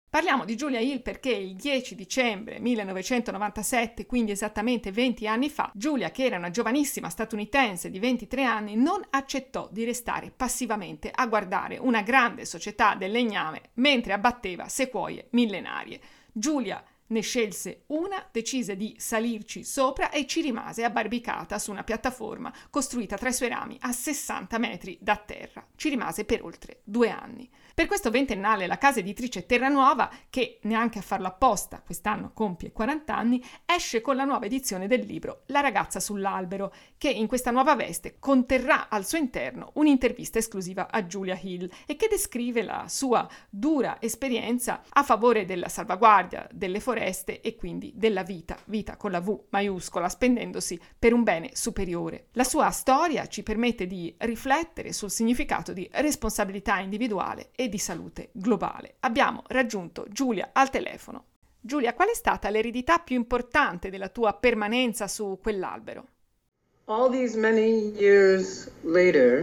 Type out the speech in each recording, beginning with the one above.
Parliamo di Julia Hill perché il 10 dicembre 1997, quindi esattamente 20 anni fa, Julia, che era una giovanissima statunitense di 23 anni, non accettò di restare passivamente a guardare una grande società del legname mentre abbatteva sequoie millenarie. Giulia ne scelse una, decise di salirci sopra e ci rimase abbarbicata su una piattaforma costruita tra i suoi rami a 60 metri da terra. Ci rimase per oltre 2 anni. Per questo ventennale la casa editrice Terranuova, che neanche a farlo apposta quest'anno compie 40 anni, esce con la nuova edizione del libro La ragazza sull'albero, che in questa nuova veste conterrà al suo interno un'intervista esclusiva a Julia Hill e che descrive la sua dura esperienza a favore della salvaguardia delle foreste e quindi della vita con la V maiuscola, spendendosi per un bene superiore. La sua storia ci permette di riflettere sul significato di responsabilità individuale e di salute globale. Abbiamo raggiunto Giulia al telefono. Giulia, qual è stata l'eredità più importante della tua permanenza su quell'albero? All these many years later,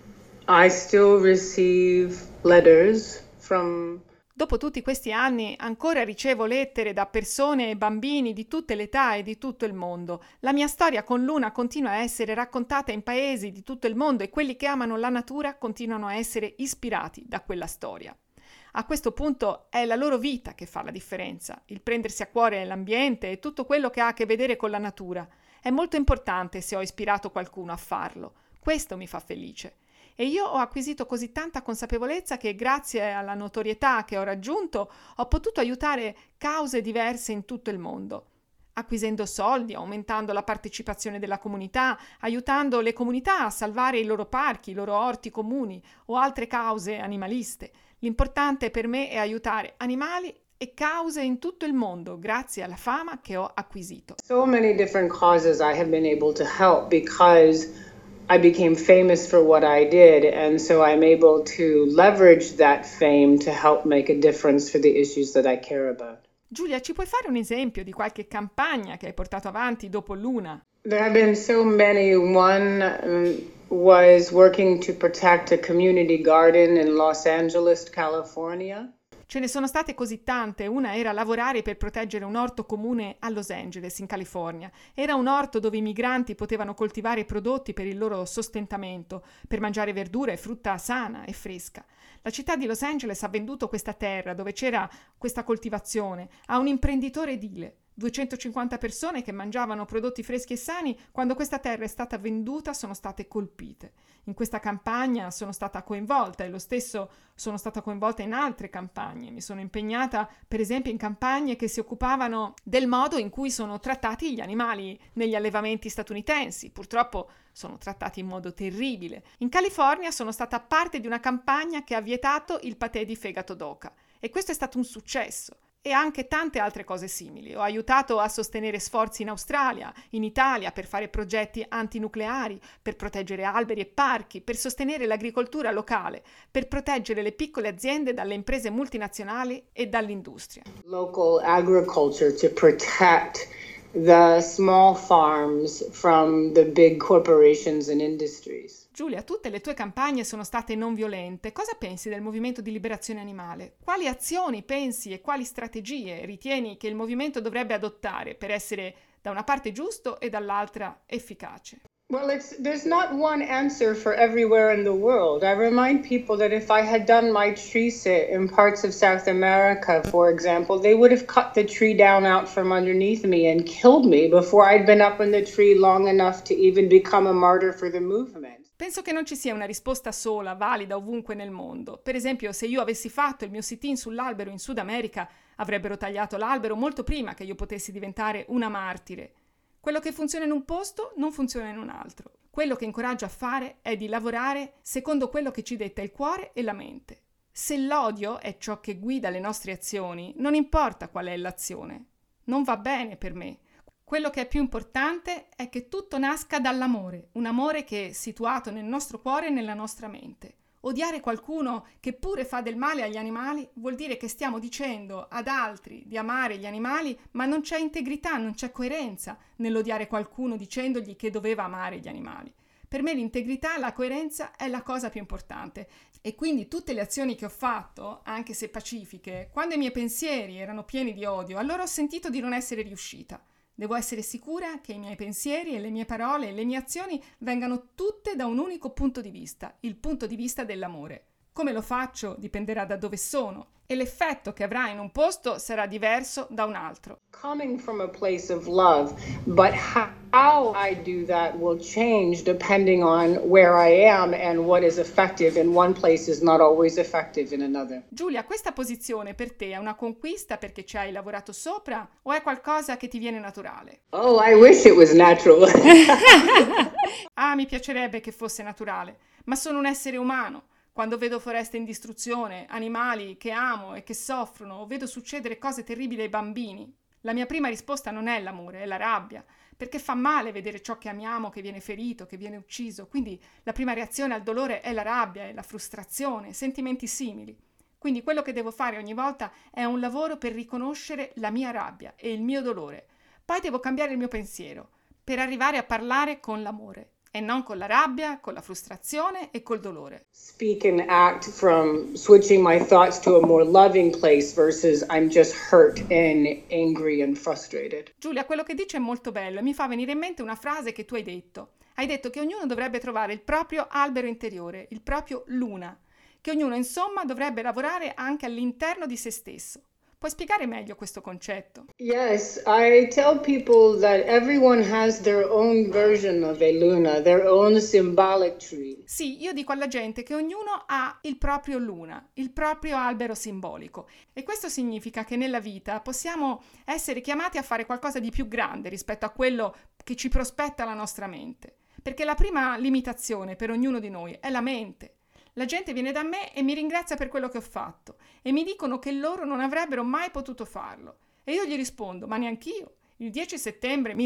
I still receive letters from... Dopo tutti questi anni ancora ricevo lettere da persone e bambini di tutte le età e di tutto il mondo. La mia storia con Luna continua a essere raccontata in paesi di tutto il mondo e quelli che amano la natura continuano a essere ispirati da quella storia. A questo punto è la loro vita che fa la differenza, il prendersi a cuore l'ambiente e tutto quello che ha a che vedere con la natura. È molto importante se ho ispirato qualcuno a farlo. Questo mi fa felice. E io ho acquisito così tanta consapevolezza che grazie alla notorietà che ho raggiunto ho potuto aiutare cause diverse in tutto il mondo, acquisendo soldi, aumentando la partecipazione della comunità, aiutando le comunità a salvare i loro parchi, i loro orti comuni o altre cause animaliste. L'importante per me è aiutare animali e cause in tutto il mondo grazie alla fama che ho acquisito. So many different causes I have been able to help because I became famous for what I did, and so I'm able to leverage that fame to help make a difference for the issues that I care about. Giulia, ci puoi fare un esempio di qualche campagna che hai portato avanti dopo Luna? There have been so many. One was working to protect a community garden in Los Angeles, California. Ce ne sono state così tante. Una era lavorare per proteggere un orto comune a Los Angeles, in California. Era un orto dove i migranti potevano coltivare prodotti per il loro sostentamento, per mangiare verdura e frutta sana e fresca. La città di Los Angeles ha venduto questa terra dove c'era questa coltivazione a un imprenditore edile. 250 persone che mangiavano prodotti freschi e sani, quando questa terra è stata venduta, sono state colpite. In questa campagna sono stata coinvolta e lo stesso sono stata coinvolta in altre campagne. Mi sono impegnata, per esempio, in campagne che si occupavano del modo in cui sono trattati gli animali negli allevamenti statunitensi. Purtroppo sono trattati in modo terribile. In California sono stata parte di una campagna che ha vietato il patè di fegato d'oca e questo è stato un successo. E anche tante altre cose simili. Ho aiutato a sostenere sforzi in Australia, in Italia, per fare progetti antinucleari, per proteggere alberi e parchi, per sostenere l'agricoltura locale, per proteggere le piccole aziende dalle imprese multinazionali e dall'industria. Local agriculture to protect the small farms from the big corporations and industries. Giulia, tutte le tue campagne sono state non violente. Cosa pensi del movimento di liberazione animale? Quali azioni pensi e quali strategie ritieni che il movimento dovrebbe adottare per essere da una parte giusto e dall'altra efficace? Well, there's not one answer for everywhere in the world. I remind people that if I had done my tree sit in parts of South America, for example, they would have cut the tree down out from underneath me and killed me before I'd been up in the tree long enough to even become a martyr for the movement. Penso che non ci sia una risposta sola, valida ovunque nel mondo. Per esempio, se io avessi fatto il mio sit-in sull'albero in Sud America, avrebbero tagliato l'albero molto prima che io potessi diventare una martire. Quello che funziona in un posto non funziona in un altro. Quello che incoraggio a fare è di lavorare secondo quello che ci detta il cuore e la mente. Se l'odio è ciò che guida le nostre azioni, non importa qual è l'azione. Non va bene per me. Quello che è più importante è che tutto nasca dall'amore, un amore che è situato nel nostro cuore e nella nostra mente. Odiare qualcuno che pure fa del male agli animali vuol dire che stiamo dicendo ad altri di amare gli animali, ma non c'è integrità, non c'è coerenza nell'odiare qualcuno dicendogli che doveva amare gli animali. Per me l'integrità, la coerenza è la cosa più importante e quindi tutte le azioni che ho fatto, anche se pacifiche, quando i miei pensieri erano pieni di odio, allora ho sentito di non essere riuscita. Devo essere sicura che i miei pensieri e le mie parole e le mie azioni vengano tutte da un unico punto di vista, il punto di vista dell'amore. Come lo faccio dipenderà da dove sono e l'effetto che avrà in un posto sarà diverso da un altro. Coming from a place of love, but how I do that will change depending on where I am and what is effective in one place is not always effective in another. Giulia, questa posizione per te è una conquista perché ci hai lavorato sopra o è qualcosa che ti viene naturale? Oh, I wish it was natural. Mi piacerebbe che fosse naturale, ma sono un essere umano. Quando vedo foreste in distruzione, animali che amo e che soffrono, o vedo succedere cose terribili ai bambini, la mia prima risposta non è l'amore, è la rabbia, perché fa male vedere ciò che amiamo che viene ferito, che viene ucciso. Quindi la prima reazione al dolore è la rabbia, è la frustrazione, sentimenti simili. Quindi quello che devo fare ogni volta è un lavoro per riconoscere la mia rabbia e il mio dolore. Poi devo cambiare il mio pensiero per arrivare a parlare con l'amore. E non con la rabbia, con la frustrazione e col dolore. Speak and act from switching my thoughts to a more loving place versus I'm just hurt and angry and frustrated. Giulia, quello che dice è molto bello e mi fa venire in mente una frase che tu hai detto. Hai detto che ognuno dovrebbe trovare il proprio albero interiore, il proprio luna, che ognuno insomma dovrebbe lavorare anche all'interno di se stesso. Puoi spiegare meglio questo concetto? Yes, I tell people that everyone has their own version of a luna, their own symbolic tree. Sì, io dico alla gente che ognuno ha il proprio luna, il proprio albero simbolico. E questo significa che nella vita possiamo essere chiamati a fare qualcosa di più grande rispetto a quello che ci prospetta la nostra mente. Perché la prima limitazione per ognuno di noi è la mente. La gente viene da me e mi ringrazia per quello che ho fatto e mi dicono che loro non avrebbero mai potuto farlo. E io gli rispondo, ma neanch'io. Il 10 settembre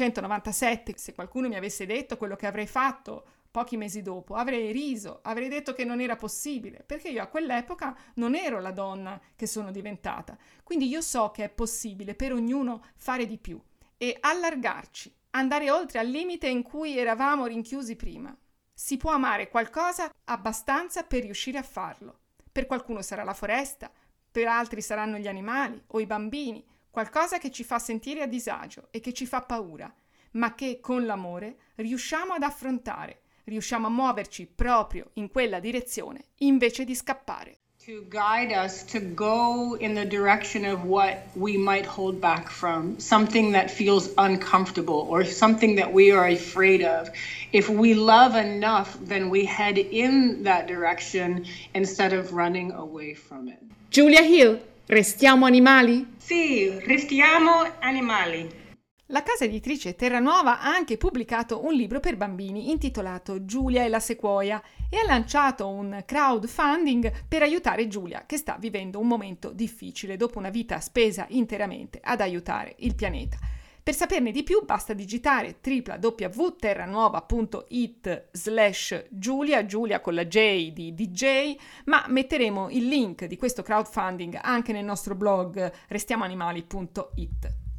1997, se qualcuno mi avesse detto quello che avrei fatto pochi mesi dopo, avrei riso, avrei detto che non era possibile, perché io a quell'epoca non ero la donna che sono diventata. Quindi io so che è possibile per ognuno fare di più e allargarci, andare oltre al limite in cui eravamo rinchiusi prima. Si può amare qualcosa abbastanza per riuscire a farlo. Per qualcuno sarà la foresta, per altri saranno gli animali o i bambini, qualcosa che ci fa sentire a disagio e che ci fa paura, ma che con l'amore riusciamo ad affrontare, riusciamo a muoverci proprio in quella direzione invece di scappare. To guide us to go in the direction of what we might hold back from, something that feels uncomfortable or something that we are afraid of. If we love enough, then we head in that direction instead of running away from it. Julia Hill, restiamo animali? Sì, restiamo animali. La casa editrice Terranuova ha anche pubblicato un libro per bambini intitolato Giulia e la sequoia e ha lanciato un crowdfunding per aiutare Giulia, che sta vivendo un momento difficile dopo una vita spesa interamente ad aiutare il pianeta. Per saperne di più basta digitare www.terranuova.it/Giulia, Giulia con la J di DJ, ma metteremo il link di questo crowdfunding anche nel nostro blog restiamoanimali.it.